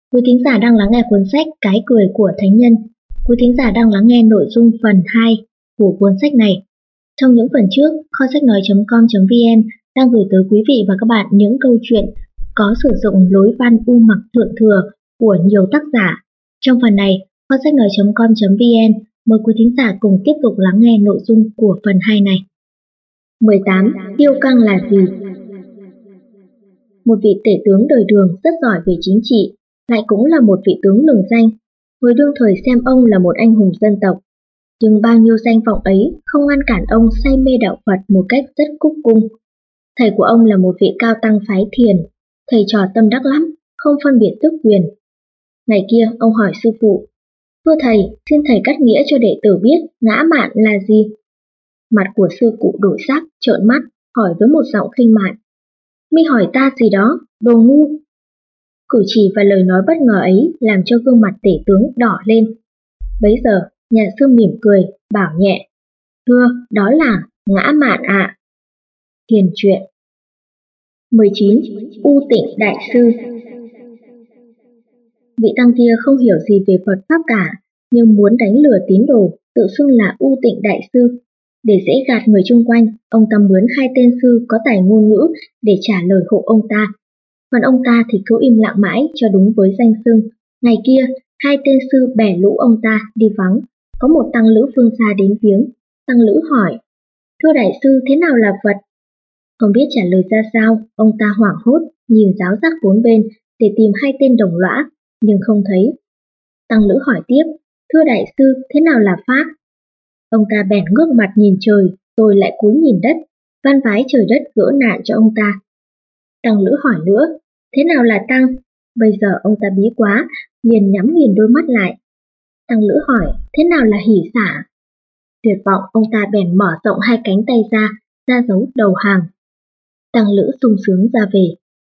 Quý thính giả đang lắng nghe cuốn sách Cái cười của thánh nhân. Quý thính giả đang lắng nghe nội dung phần 2 của cuốn sách này. Trong những phần trước, kho sách nói.com.vn đang gửi tới quý vị và các bạn những câu chuyện có sử dụng lối văn u mặc thượng thừa của nhiều tác giả. Trong phần này, kho sách nói.com.vn mời quý thính giả cùng tiếp tục lắng nghe nội dung của phần 2 này. 18. Kiêu căng là gì? Một vị tể tướng đời Đường rất giỏi về chính trị, lại cũng là một vị tướng lừng danh. Người đương thời xem ông là một anh hùng dân tộc. Nhưng bao nhiêu danh vọng ấy không ngăn cản ông say mê đạo Phật một cách rất cúc cung. Thầy của ông là một vị cao tăng phái Thiền, thầy trò tâm đắc lắm, không phân biệt tước quyền. Ngày kia ông hỏi sư phụ: "Thưa thầy, xin thầy cắt nghĩa cho đệ tử biết ngã mạn là gì?" Mặt của sư cụ đổi sắc, trợn mắt, hỏi với một giọng khinh mạn: "Mi hỏi ta gì đó, đồ ngu." Cử chỉ và lời nói bất ngờ ấy làm cho gương mặt tể tướng đỏ lên. Bấy giờ, nhà sư mỉm cười, bảo nhẹ: "Thưa, đó là ngã mạn ạ." Hiền truyện. 19. U Tịnh Đại Sư. Vị tăng kia không hiểu gì về Phật Pháp cả, nhưng muốn đánh lừa tín đồ, tự xưng là U Tịnh Đại Sư. Để dễ gạt người chung quanh, ông ta mướn 2 tên sư có tài ngôn ngữ để trả lời hộ ông ta. Còn ông ta thì cứ im lặng mãi cho đúng với danh xưng. Ngày kia, 2 tên sư bẻ lũ ông ta đi vắng. Có một tăng lữ phương xa đến viếng. Tăng lữ hỏi: "Thưa đại sư, thế nào là Phật?" Không biết trả lời ra sao, ông ta hoảng hốt, nhìn ráo rác bốn bên để tìm 2 tên đồng lõa, nhưng không thấy. Tăng lữ hỏi tiếp: "Thưa đại sư, thế nào là Pháp?" Ông ta bèn ngước mặt nhìn trời, rồi lại cúi nhìn đất, van vái trời đất gỡ nạn cho ông ta. Tăng lữ hỏi nữa: "Thế nào là Tăng?" Bây giờ ông ta bí quá, liền nhắm nghiền đôi mắt lại. Tăng lữ hỏi: "Thế nào là hỷ xả?" Tuyệt vọng, ông ta bèn mở rộng 2 cánh tay ra dấu đầu hàng. Tăng lữ sung sướng ra về.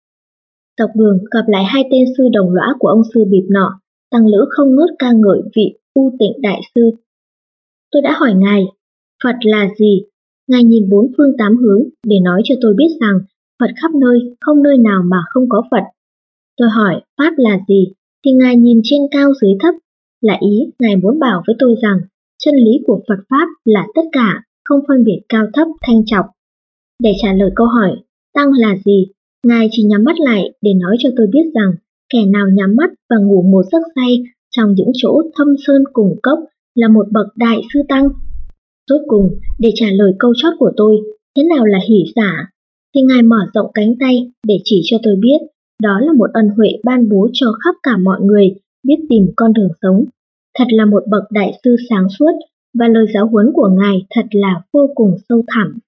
Dọc đường gặp lại 2 tên sư đồng lõa của ông sư bịp nọ, tăng lữ không ngớt ca ngợi vị U Tịnh Đại Sư. "Tôi đã hỏi ngài, Phật là gì? Ngài nhìn 4 phương 8 hướng để nói cho tôi biết rằng Phật khắp nơi, không nơi nào mà không có Phật. Tôi hỏi Pháp là gì, thì ngài nhìn trên cao dưới thấp, là ý ngài muốn bảo với tôi rằng chân lý của Phật Pháp là tất cả, không phân biệt cao thấp thanh trọng. Để trả lời câu hỏi Tăng là gì, ngài chỉ nhắm mắt lại để nói cho tôi biết rằng kẻ nào nhắm mắt và ngủ một giấc say trong những chỗ thâm sơn cùng cốc là một bậc đại sư Tăng. Rốt cùng, để trả lời câu chót của tôi, thế nào là hỷ xả, thì ngài mở rộng cánh tay để chỉ cho tôi biết đó là một ân huệ ban bố cho khắp cả mọi người biết tìm con đường sống. Thật là một bậc đại sư sáng suốt, và lời giáo huấn của ngài thật là vô cùng sâu thẳm."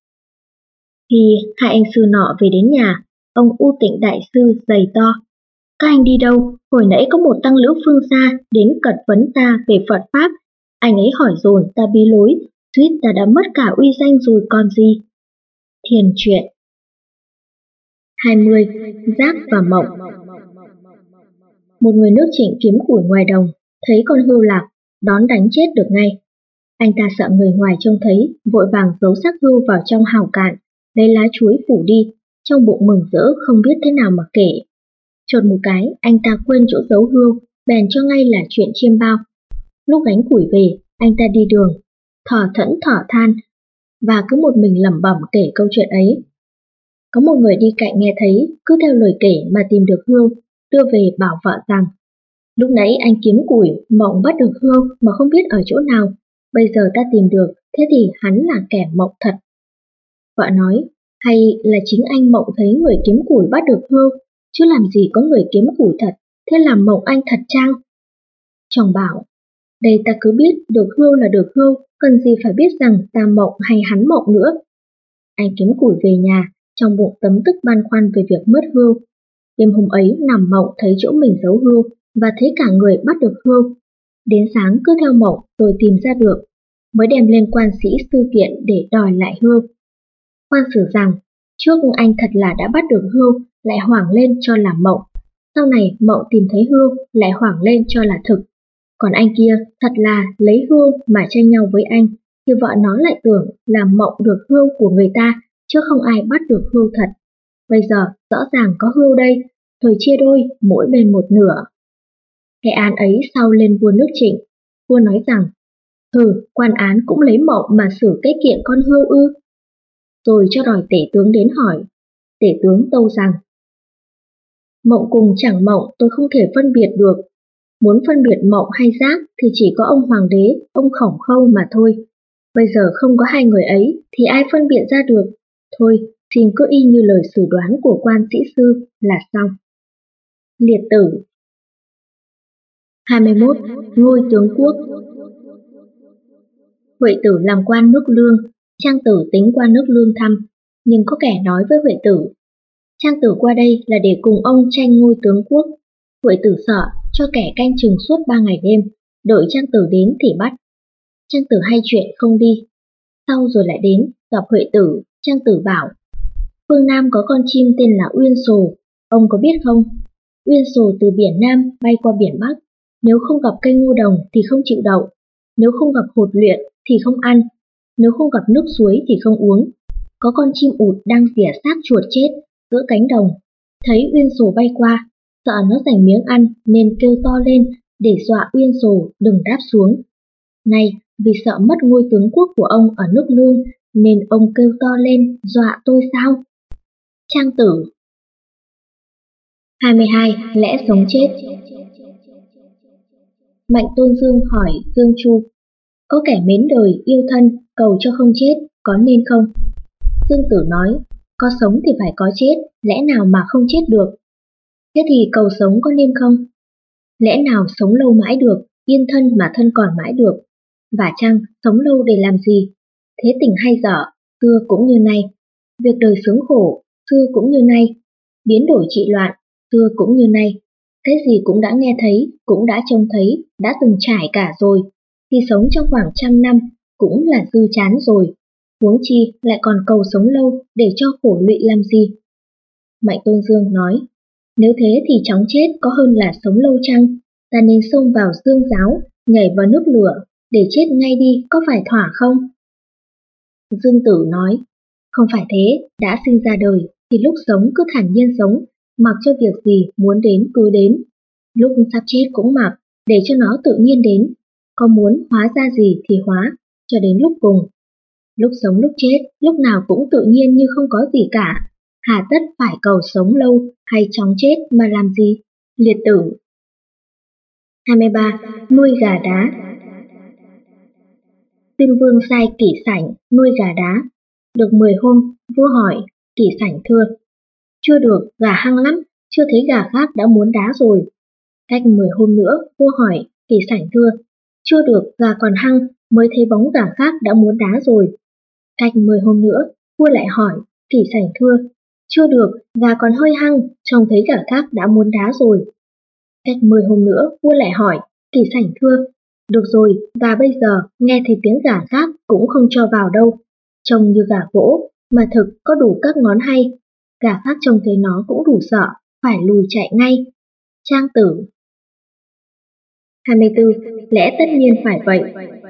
Khi 2 anh sư nọ về đến nhà, ông U Tịnh Đại Sư giày to: "Các anh đi đâu? Hồi nãy có một tăng lữ phương xa đến cật vấn ta về Phật Pháp. Anh ấy hỏi dồn ta bí lối, suýt ta đã mất cả uy danh rồi còn gì." Thiền truyện. 20. Giác và mộng. Một người nước Trịnh kiếm củi ngoài đồng, thấy con hươu lạc, đón đánh chết được ngay. Anh ta sợ người ngoài trông thấy, vội vàng giấu xác hươu vào trong hào cạn, lấy lá chuối phủ đi, trong bụng mừng rỡ không biết thế nào mà kể. Chợt một cái, anh ta quên chỗ giấu hươu, bèn cho ngay là chuyện chiêm bao. Lúc gánh củi về, anh ta đi đường, thở thẫn thở than, và cứ một mình lẩm bẩm kể câu chuyện ấy. Có một người đi cạnh nghe thấy, cứ theo lời kể mà tìm được hươu, đưa về bảo vợ rằng: "Lúc nãy anh kiếm củi, mộng bắt được hươu mà không biết ở chỗ nào, bây giờ ta tìm được, thế thì hắn là kẻ mộng thật." Vợ nói: "Hay là chính anh mộng thấy người kiếm củi bắt được hươu, chứ làm gì có người kiếm củi thật, thế làm mộng anh thật chăng?" Chồng bảo: "Đây ta cứ biết được hươu là được hươu, cần gì phải biết rằng ta mộng hay hắn mộng nữa." Anh kiếm củi về nhà, trong bụng tấm tức băn khoăn về việc mất hươu. Đêm hôm ấy nằm mộng thấy chỗ mình giấu hươu và thấy cả người bắt được hươu. Đến sáng cứ theo mộng rồi tìm ra được, mới đem lên quan sĩ sư kiện để đòi lại hươu. Quan xử rằng trước anh thật là đã bắt được hươu, lại hoảng lên cho là mộng. Sau này mộng tìm thấy hươu, lại hoảng lên cho là thực. Còn anh kia thật là lấy hươu mà tranh nhau với anh, thì vợ nó lại tưởng là mộng được hươu của người ta, chứ không ai bắt được hươu thật. Bây giờ rõ ràng có hươu đây, thời chia đôi, mỗi bên một nửa." Cái án ấy sau lên vua nước Trịnh. Vua nói rằng, quan án cũng lấy Mộng mà xử cái kiện con hươu ư? Rồi cho đòi tể tướng đến hỏi. Tể tướng tâu rằng, Mộng cùng chẳng Mộng tôi không thể phân biệt được. Muốn phân biệt Mộng hay Giác thì chỉ có ông hoàng đế, ông Khổng Khâu mà thôi. Bây giờ không có hai người ấy thì ai phân biệt ra được. Thôi, xin cứ y như lời xử đoán của quan sĩ sư là xong. Liệt tử. 21. Ngôi tướng quốc. Huệ Tử làm quan nước Lương, Trang Tử tính qua nước Lương thăm, nhưng có kẻ nói với Huệ Tử, Trang Tử qua đây là để cùng ông tranh ngôi tướng quốc. Huệ Tử sợ, cho kẻ canh chừng suốt 3 ngày đêm, đợi Trang Tử đến thì bắt. Trang Tử hay chuyện không đi. Sau rồi lại đến, gặp Huệ Tử, Trang Tử bảo, phương Nam có con chim tên là Uyên Sồ, ông có biết không? Uyên Sồ từ biển Nam bay qua biển Bắc, nếu không gặp cây ngô đồng thì không chịu đậu, nếu không gặp hột luyện thì không ăn, nếu không gặp nước suối thì không uống. Có con chim ụt đang rỉa xác chuột chết giữa cánh đồng, thấy Uyên Sồ bay qua, sợ nó giành miếng ăn nên kêu to lên để dọa Uyên Sồ đừng đáp xuống. Này, vì sợ mất ngôi tướng quốc của ông ở nước Lương nên ông kêu to lên dọa tôi sao? Trang Tử. 22. Lẽ sống chết. Mạnh Tôn Dương hỏi Dương Chu, có kẻ mến đời yêu thân cầu cho không chết, có nên không? Dương Tử nói, có sống thì phải có chết, lẽ nào mà không chết được? Thế thì cầu sống có nên không? Lẽ nào sống lâu mãi được, yên thân mà thân còn mãi được? Và chăng sống lâu để làm gì? Thế tình hay dở, xưa cũng như nay. Việc đời sướng khổ, xưa cũng như nay. Biến đổi trị loạn, xưa cũng như nay. Cái gì cũng đã nghe thấy, cũng đã trông thấy, đã từng trải cả rồi. Thì sống trong khoảng 100 năm cũng là dư chán rồi. Huống chi lại còn cầu sống lâu để cho khổ lụy làm gì? Mạnh Tôn Dương nói, nếu thế thì chóng chết có hơn là sống lâu chăng? Ta nên xông vào dương giáo, nhảy vào nước lửa, để chết ngay đi có phải thỏa không? Dương Tử nói, không phải thế, đã sinh ra đời thì lúc sống cứ thản nhiên sống, mặc cho việc gì muốn đến cứ đến. Lúc sắp chết cũng mặc, để cho nó tự nhiên đến. Có muốn hóa ra gì thì hóa, cho đến lúc cùng. Lúc sống lúc chết, lúc nào cũng tự nhiên như không có gì cả. Hà tất phải cầu sống lâu hay chóng chết mà làm gì? Liệt tử. 23. Nuôi gà đá. Tuyên Vương sai Kỷ Sảnh nuôi gà đá. Được 10 hôm, vua hỏi, Kỷ Sảnh thưa, chưa được, gà hăng lắm, chưa thấy gà khác đã muốn đá rồi. Cách 10 hôm nữa, vua hỏi, Kỷ Sảnh thưa, chưa được, gà còn hăng, mới thấy bóng gà khác đã muốn đá rồi. Cách 10 hôm nữa, vua lại hỏi, Kỷ Sảnh thưa, chưa được, gà còn hơi hăng, trông thấy gà khác đã muốn đá rồi. Cách 10 hôm nữa, vua lại hỏi, Kỷ Sảnh thưa, được rồi, gà bây giờ nghe thấy tiếng gà khác cũng không cho vào đâu. Trông như gà gỗ, mà thực có đủ các ngón hay. Gà khác trông thấy nó cũng đủ sợ, phải lùi chạy ngay. Trang Tử. 24. Lẽ tất nhiên phải vậy.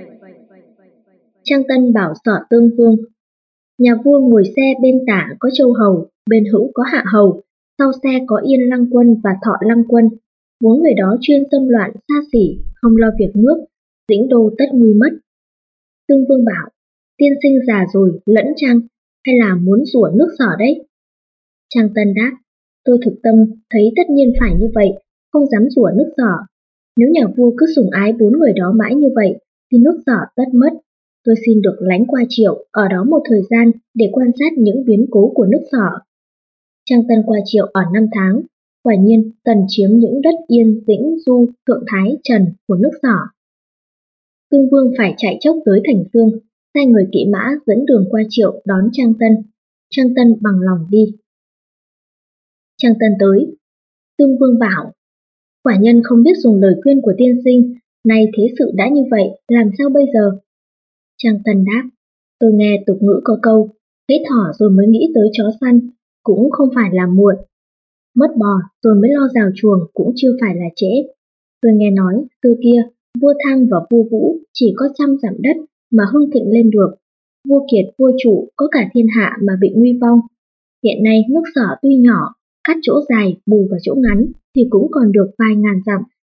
Trang Tân bảo Sở Tương Vương, nhà vua ngồi xe bên tả có Châu Hầu, bên hữu có Hạ Hầu, sau xe có Yên Lăng Quân và Thọ Lăng Quân. 4 người đó chuyên xâm loạn xa xỉ, không lo việc nước, dĩnh đô tất nguy mất. Tương Vương bảo, tiên sinh già rồi lẫn chăng, hay là muốn rủa nước Sở đấy? Trang Tân đáp, tôi thực tâm thấy tất nhiên phải như vậy, không dám rủa nước Sở. Nếu nhà vua cứ sủng ái 4 người đó mãi như vậy, thì nước Sở tất mất. Tôi xin được lánh qua Triệu, ở đó một thời gian để quan sát những biến cố của nước Sở. Trang Tân qua Triệu ở 5 tháng, quả nhiên Tần chiếm những đất Yên, Dĩnh, Du, Thượng Thái, Trần của nước Sở. Tương Vương phải chạy chốc tới Thành Dương, sai người kỵ mã dẫn đường qua Triệu đón Trang Tân. Trang Tân bằng lòng đi. Trang Tân tới. Tương Vương bảo, quả nhân không biết dùng lời khuyên của tiên sinh, nay thế sự đã như vậy, làm sao bây giờ? Trang Tân đáp, tôi nghe tục ngữ có câu, thấy thỏ rồi mới nghĩ tới chó săn, cũng không phải là muộn. Mất bò rồi mới lo rào chuồng cũng chưa phải là trễ. Tôi nghe nói, xưa kia, vua Thăng và vua Vũ chỉ có 100 dặm đất mà hưng thịnh lên được. Vua Kiệt, vua Trụ có cả thiên hạ mà bị nguy vong. Hiện nay nước Sở tuy nhỏ, cắt chỗ dài bù vào chỗ ngắn thì cũng còn được vài ngàn dặm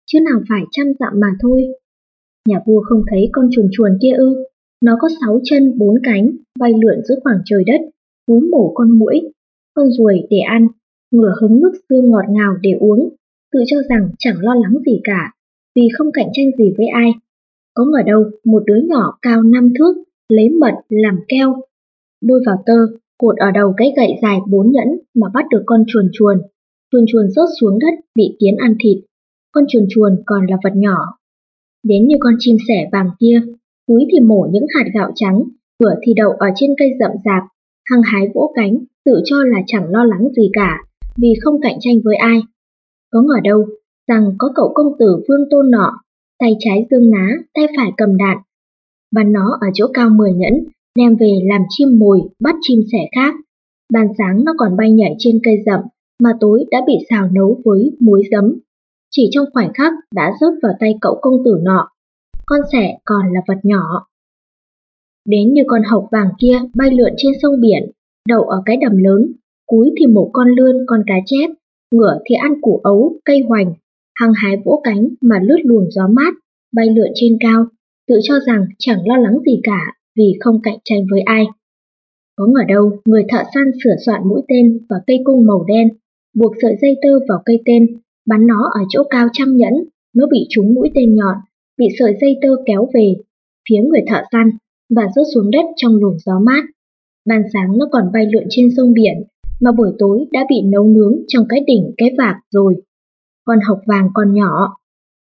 chứ nào phải 100 dặm mà thôi. Nhà vua không thấy con chuồn chuồn kia ư? Nó có 6 chân 4 cánh, bay lượn giữa khoảng trời đất, cúi mổ con muỗi, con ruồi để ăn, ngửa hứng nước tương ngọt ngào để uống, tự cho rằng chẳng lo lắng gì cả, vì không cạnh tranh gì với ai. Có ngờ đâu một đứa nhỏ cao 5 thước, lấy mật làm keo, bôi vào tơ, cột ở đầu cái gậy dài 4 nhẫn mà bắt được con chuồn chuồn. Chuồn chuồn rớt xuống đất bị kiến ăn thịt. Con chuồn chuồn còn là vật nhỏ. Đến như con chim sẻ vàng kia, cúi thì mổ những hạt gạo trắng, vừa thì đậu ở trên cây rậm rạp, hăng hái vỗ cánh, tự cho là chẳng lo lắng gì cả, vì không cạnh tranh với ai. Có ngờ đâu rằng có cậu công tử Vương Tôn nọ, tay trái giương ná, tay phải cầm đạn, bắn nó ở chỗ cao 10 nhẫn, đem về làm chim mồi bắt chim sẻ khác. Ban sáng nó còn bay nhảy trên cây rậm, mà tối đã bị xào nấu với muối giấm. Chỉ trong khoảnh khắc đã rớt vào tay cậu công tử nọ. Con sẻ còn là vật nhỏ. Đến như con hộc vàng kia bay lượn trên sông biển, đậu ở cái đầm lớn, cúi thì mổ con lươn, con cá chép, ngửa thì ăn củ ấu, cây hoành, hăng hái vỗ cánh mà lướt luồng gió mát, bay lượn trên cao, tự cho rằng chẳng lo lắng gì cả vì không cạnh tranh với ai. Có ngờ đâu người thợ săn sửa soạn mũi tên và cây cung màu đen, buộc sợi dây tơ vào cây tên, bắn nó ở chỗ cao 100 nhẫn, nó bị trúng mũi tên nhọn, bị sợi dây tơ kéo về phía người thợ săn và rớt xuống đất trong luồng gió mát. Ban sáng nó còn bay lượn trên sông biển, mà buổi tối đã bị nấu nướng trong cái đỉnh cái vạc rồi. Con hộc vàng còn nhỏ.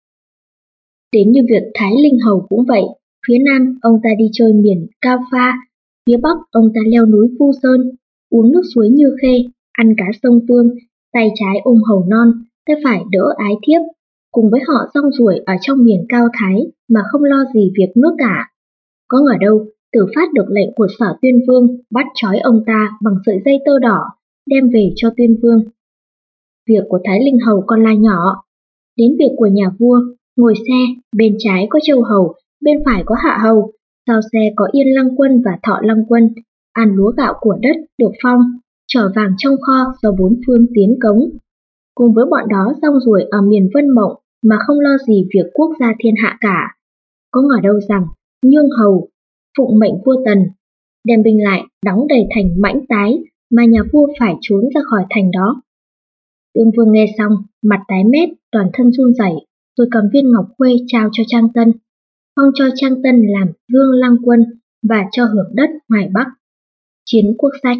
Đến như việc Thái Linh Hầu cũng vậy, phía Nam ông ta đi chơi miền Cao Pha, phía Bắc ông ta leo núi Phu Sơn, uống nước suối Như Khê, ăn cá sông Tương, tay trái ôm hầu non, tay phải đỡ ái thiếp, cùng với họ rong ruổi ở trong miền Cao Thái mà không lo gì việc nước cả. Có ngờ đâu Tử Phát được lệnh của Sở Tuyên Vương bắt trói ông ta bằng sợi dây tơ đỏ, đem về cho Tuyên Vương. Việc của Thái Linh Hầu còn là nhỏ. Đến việc của nhà vua, ngồi xe, bên trái có Châu Hầu, bên phải có Hạ Hầu, sau xe có Yên Lăng Quân và Thọ Lăng Quân, ăn lúa gạo của đất được phong, chở vàng trong kho do 4 phương tiến cống. Cùng với bọn đó rong ruổi ở miền Vân Mộng mà không lo gì việc quốc gia thiên hạ cả. Có ngờ đâu rằng Nhương Hầu, phụng mệnh vua Tần, đem binh lại đóng đầy thành Mãnh Tái mà nhà vua phải trốn ra khỏi thành đó. Tương Vương nghe xong, mặt tái mét, toàn thân run rẩy, rồi cầm viên ngọc khuê trao cho Trang Tân, phong cho Trang Tân làm Dương Lăng Quân và cho hưởng đất Hoài Bắc. Chiến quốc sách.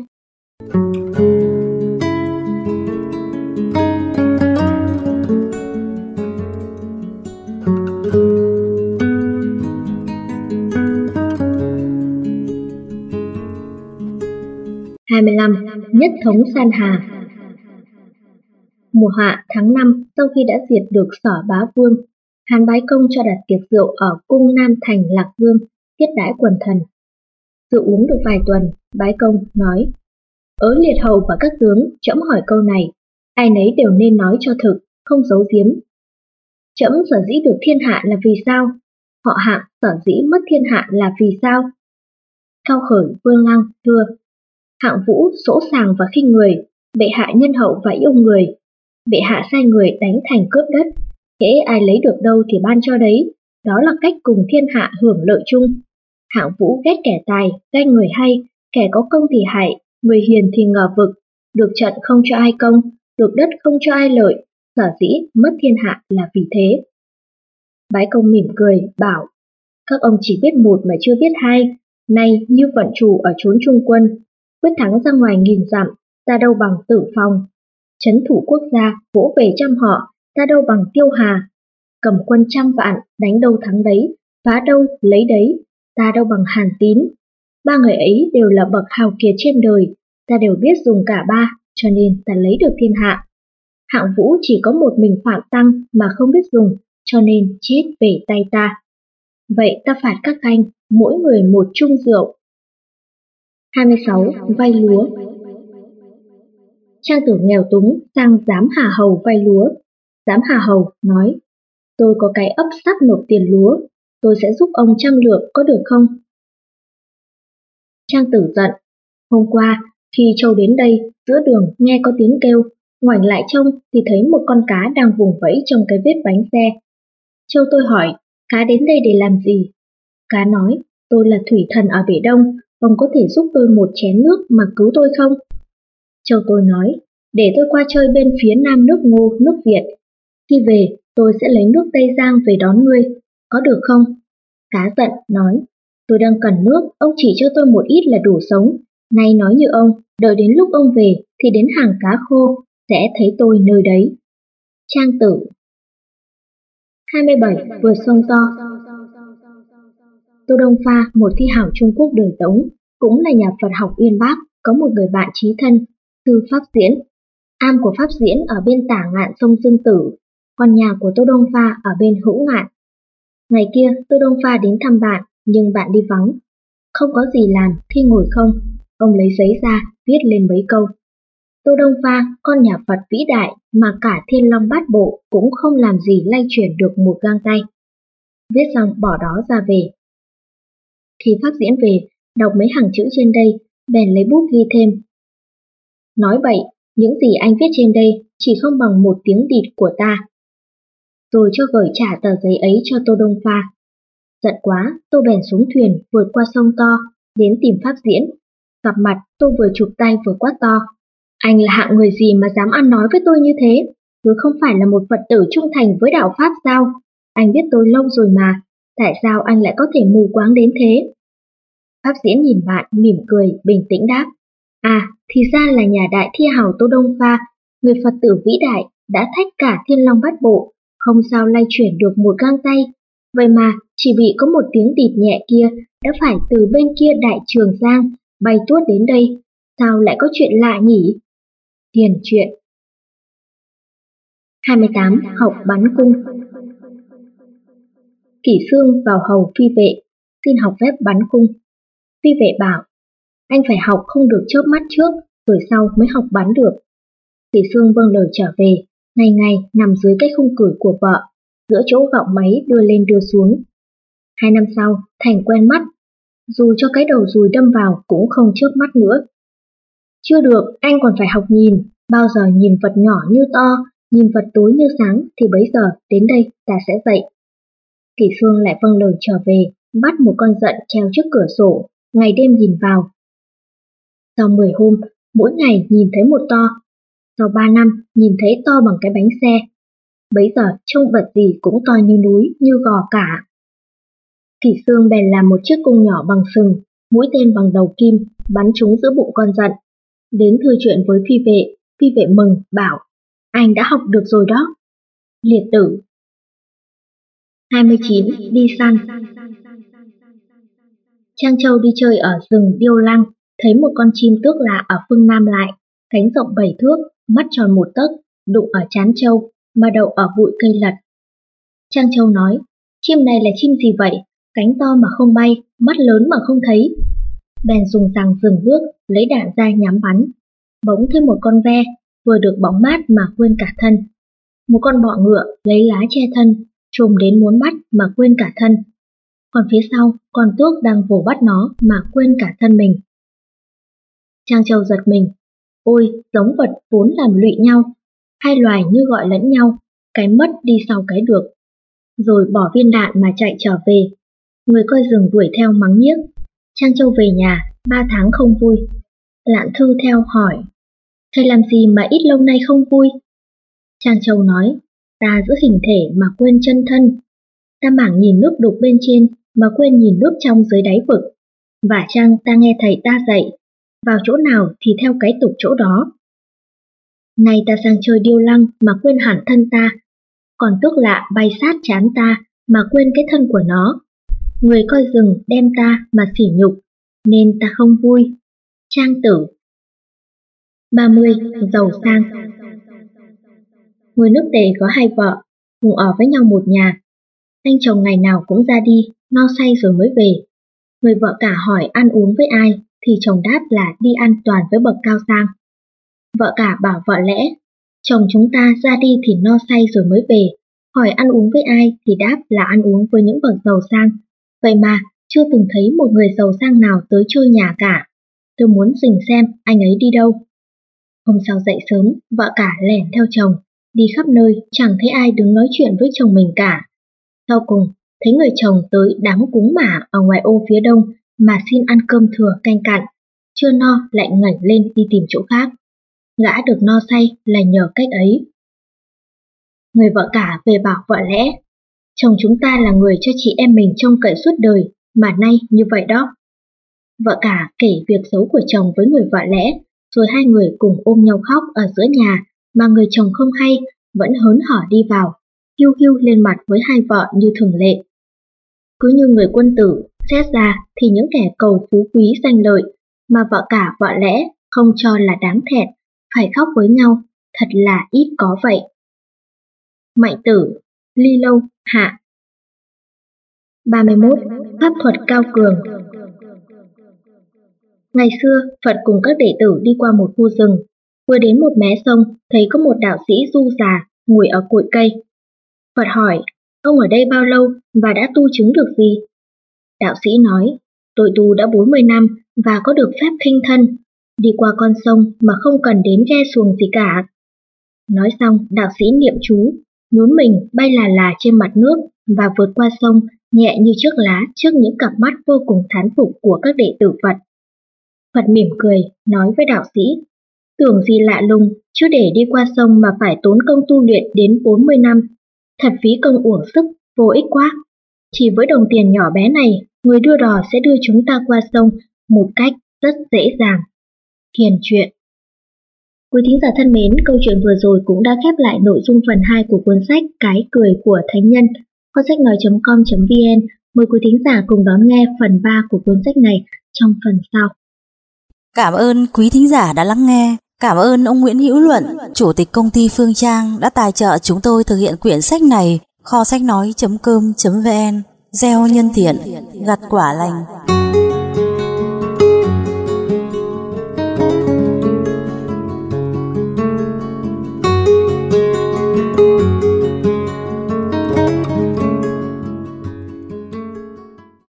Nhất thống San Hà. Mùa hạ tháng 5, sau khi đã diệt được Sở Bá Vương, Hàn Bái Công cho đặt tiệc rượu ở cung Nam Thành Lạc Dương, tiếp đãi quần thần. Rượu uống được vài tuần, Bái Công nói: Ớ liệt hầu và các tướng, trẫm hỏi câu này, ai nấy đều nên nói cho thực, không giấu giếm. Trẫm sở dĩ được thiên hạ là vì sao? Họ Hạng sở dĩ mất thiên hạ là vì sao? Cao Khởi Vương Lăng thưa: Hạng Vũ sỗ sàng và khinh người, bệ hạ nhân hậu và yêu người. Bệ hạ sai người đánh thành cướp đất, hễ ai lấy được đâu thì ban cho đấy, đó là cách cùng thiên hạ hưởng lợi chung. Hạng Vũ ghét kẻ tài, ganh người hay, kẻ có công thì hại, người hiền thì ngờ vực, được trận không cho ai công, được đất không cho ai lợi, sở dĩ mất thiên hạ là vì thế. Bái Công mỉm cười, bảo: Các ông chỉ biết một mà chưa biết hai, nay như vận chủ ở chốn trung quân, quyết thắng ra ngoài 1000 dặm, ta đâu bằng Tử Phong. Trấn thủ quốc gia, vỗ về 100 họ, ta đâu bằng Tiêu Hà. Cầm quân 100 vạn, đánh đâu thắng đấy, phá đâu lấy đấy, ta đâu bằng Hàn Tín. Ba người ấy đều là bậc hào kiệt trên đời, ta đều biết dùng cả ba, cho nên ta lấy được thiên hạ. Hạng Vũ chỉ có một mình Phạm Tăng mà không biết dùng, cho nên chết về tay ta. Vậy ta phạt các anh, mỗi người một chung rượu. 26. Vay lúa. Trang Tử nghèo túng sang giám Hà Hầu vay lúa. Giám Hà Hầu nói: Tôi có cái ấp sắp nộp tiền lúa, tôi sẽ giúp ông 100 lượng có được không? Trang Tử giận: Hôm qua, khi trâu đến đây, giữa đường nghe có tiếng kêu, ngoảnh lại trông thì thấy một con cá đang vùng vẫy trong cái vết bánh xe, Châu tôi hỏi, cá đến đây để làm gì? Cá nói, tôi là thủy thần ở Biển Đông, ông có thể giúp tôi một chén nước mà cứu tôi không? Châu tôi nói, để tôi qua chơi bên phía nam nước Ngô, nước Việt. Khi về, tôi sẽ lấy nước Tây Giang về đón ngươi, có được không? Cá giận, nói, tôi đang cần nước, ông chỉ cho tôi một ít là đủ sống. Nay nói như ông, đợi đến lúc ông về thì đến hàng cá khô, sẽ thấy tôi nơi đấy. Trang tử 27. Vượt sông to. Tô Đông Pha, một thi hảo Trung Quốc đời Tống, cũng là nhà Phật học uyên bác, có một người bạn chí thân, Sư Pháp Diễn. Am của Pháp Diễn ở bên tả ngạn sông Dương Tử, còn nhà của Tô Đông Pha ở bên hữu ngạn. Ngày kia, Tô Đông Pha đến thăm bạn, nhưng bạn đi vắng. Không có gì làm, khi ngồi không, ông lấy giấy ra, viết lên mấy câu. Tô Đông Pha, con nhà Phật vĩ đại mà cả Thiên Long Bát Bộ cũng không làm gì lay chuyển được một gang tay. Viết xong bỏ đó ra về. Khi Pháp Diễn về, đọc mấy hàng chữ trên đây, bèn lấy bút ghi thêm. Nói bậy, những gì anh viết trên đây chỉ không bằng một tiếng địt của ta. Rồi cho gửi trả tờ giấy ấy cho Tô Đông Pha. Giận quá, tôi bèn xuống thuyền vượt qua sông to, đến tìm Pháp Diễn. Gặp mặt, tôi vừa chụp tay vừa quát to. Anh là hạng người gì mà dám ăn nói với tôi như thế? Tôi không phải là một Phật tử trung thành với đạo Pháp sao? Anh biết tôi lâu rồi mà, tại sao anh lại có thể mù quáng đến thế? Pháp Diễn nhìn bạn, mỉm cười, bình tĩnh đáp. À, thì ra là nhà đại thi hào Tô Đông Pha, người Phật tử vĩ đại, đã thách cả Thiên Long Bát Bộ, không sao lay chuyển được một gang tay. Vậy mà, chỉ bị có một tiếng địt nhẹ kia, đã phải từ bên kia đại Trường Giang, bay tuốt đến đây. Sao lại có chuyện lạ nhỉ? Tiền truyện 28. Học bắn cung. Kỷ Xương vào hầu phi vệ, xin học phép bắn cung. Phi vệ bảo, anh phải học không được chớp mắt trước, rồi sau mới học bắn được. Kỷ Xương vâng lời trở về, ngày ngày nằm dưới cái khung cửi của vợ, giữa chỗ gọng máy đưa lên đưa xuống. 2 năm sau, thành quen mắt, dù cho cái đầu dùi đâm vào cũng không chớp mắt nữa. Chưa được, anh còn phải học nhìn, bao giờ nhìn vật nhỏ như to, nhìn vật tối như sáng thì bấy giờ đến đây ta sẽ dạy. Kỷ Xương lại vâng lời trở về, bắt một con dận treo trước cửa sổ, ngày đêm nhìn vào. Sau 10 hôm, mỗi ngày nhìn thấy một to. Sau 3 năm, nhìn thấy to bằng cái bánh xe. Bấy giờ trông vật gì cũng to như núi, như gò cả. Kỷ Xương bèn làm một chiếc cung nhỏ bằng sừng, mũi tên bằng đầu kim, bắn trúng giữa bụng con dận. Đến thư chuyện với phi vệ mừng, bảo, anh đã học được rồi đó. Liệt tử 29. Đi săn. Trang Châu đi chơi ở rừng Điêu Lăng, thấy một con chim tước lạ ở phương Nam lại, cánh rộng 7 thước, mắt tròn 1 tấc, đụng ở trán Châu, mà đậu ở bụi cây lật. Trang Châu nói, chim này là chim gì vậy? Cánh to mà không bay, mắt lớn mà không thấy. Bèn dùng rằng dừng bước, lấy đạn ra nhắm bắn. Bỗng thêm một con ve, vừa được bóng mát mà quên cả thân. Một con bọ ngựa lấy lá che thân, trồm đến muốn bắt mà quên cả thân. Còn phía sau, con tước đang vồ bắt nó mà quên cả thân mình. Trang Châu giật mình. Ôi, giống vật vốn làm lụy nhau. Hai loài như gọi lẫn nhau, cái mất đi sau cái được. Rồi bỏ viên đạn mà chạy trở về. Người coi rừng đuổi theo mắng nhiếc. Trang Châu về nhà, 3 tháng không vui. Lạn Thư theo hỏi, thầy làm gì mà ít lâu nay không vui? Trang Châu nói, ta giữ hình thể mà quên chân thân. Ta mảng nhìn nước đục bên trên mà quên nhìn nước trong dưới đáy vực. Và chăng ta nghe thầy ta dạy, vào chỗ nào thì theo cái tục chỗ đó. Nay ta sang chơi Điêu Lăng mà quên hẳn thân ta, còn tước lạ bay sát trán ta mà quên cái thân của nó. Người coi rừng đem ta mà sỉ nhục, nên ta không vui. Trang tử 30. Giàu sang. Người nước Tề có 2 vợ, cùng ở với nhau một nhà. Anh chồng ngày nào cũng ra đi, no say rồi mới về. Người vợ cả hỏi ăn uống với ai, thì chồng đáp là đi ăn toàn với bậc cao sang. Vợ cả bảo vợ lẽ, chồng chúng ta ra đi thì no say rồi mới về, hỏi ăn uống với ai thì đáp là ăn uống với những bậc giàu sang. Vậy mà chưa từng thấy một người giàu sang nào tới chơi nhà cả. Tôi muốn rình xem anh ấy đi đâu. Hôm sau dậy sớm, vợ cả lẻn theo chồng, đi khắp nơi chẳng thấy ai đứng nói chuyện với chồng mình cả. Sau cùng, thấy người chồng tới đám cúng mả ở ngoài ô phía đông mà xin ăn cơm thừa canh cạn, chưa no lại ngẩng lên đi tìm chỗ khác. Gã được no say là nhờ cách ấy. Người vợ cả về bảo vợ lẽ, chồng chúng ta là người cho chị em mình trông cậy suốt đời, mà nay như vậy đó. Vợ cả kể việc xấu của chồng với người vợ lẽ, rồi hai người cùng ôm nhau khóc ở giữa nhà, mà người chồng không hay, vẫn hớn hở đi vào, hiu hiu lên mặt với hai vợ như thường lệ. Cứ như người quân tử, xét ra thì những kẻ cầu phú quý danh lợi, mà vợ cả vợ lẽ không cho là đáng thẹn, phải khóc với nhau, thật là ít có vậy. Mạnh Tử, Ly Lâu, Hạ. 31. Pháp thuật cao cường. Ngày xưa, Phật cùng các đệ tử đi qua một khu rừng, vừa đến một mé sông, thấy có một đạo sĩ du già ngồi ở cội cây. Phật hỏi, ông ở đây bao lâu và đã tu chứng được gì? Đạo sĩ nói, tôi tu đã 40 năm và có được phép khinh thân, đi qua con sông mà không cần đến ghe xuồng gì cả. Nói xong, đạo sĩ niệm chú, nhún mình bay là trên mặt nước và vượt qua sông nhẹ như chiếc lá trước những cặp mắt vô cùng thán phục của các đệ tử Phật. Phật mỉm cười, nói với đạo sĩ, tưởng gì lạ lùng, chứ để đi qua sông mà phải tốn công tu luyện đến 40 năm. Thật phí công uổng sức, vô ích quá. Chỉ với đồng tiền nhỏ bé này, người đưa đò sẽ đưa chúng ta qua sông một cách rất dễ dàng. Hiền chuyện. Quý thính giả thân mến, câu chuyện vừa rồi cũng đã khép lại nội dung phần 2 của cuốn sách Cái cười của thánh nhân. Kho sách nói.com.vn mời quý thính giả cùng đón nghe phần 3 của cuốn sách này trong phần sau. Cảm ơn quý thính giả đã lắng nghe. Cảm ơn ông Nguyễn Hữu Luận, Chủ tịch công ty Phương Trang đã tài trợ chúng tôi thực hiện quyển sách này. Kho sách nói.com.vn gieo nhân thiện, gặt quả lành.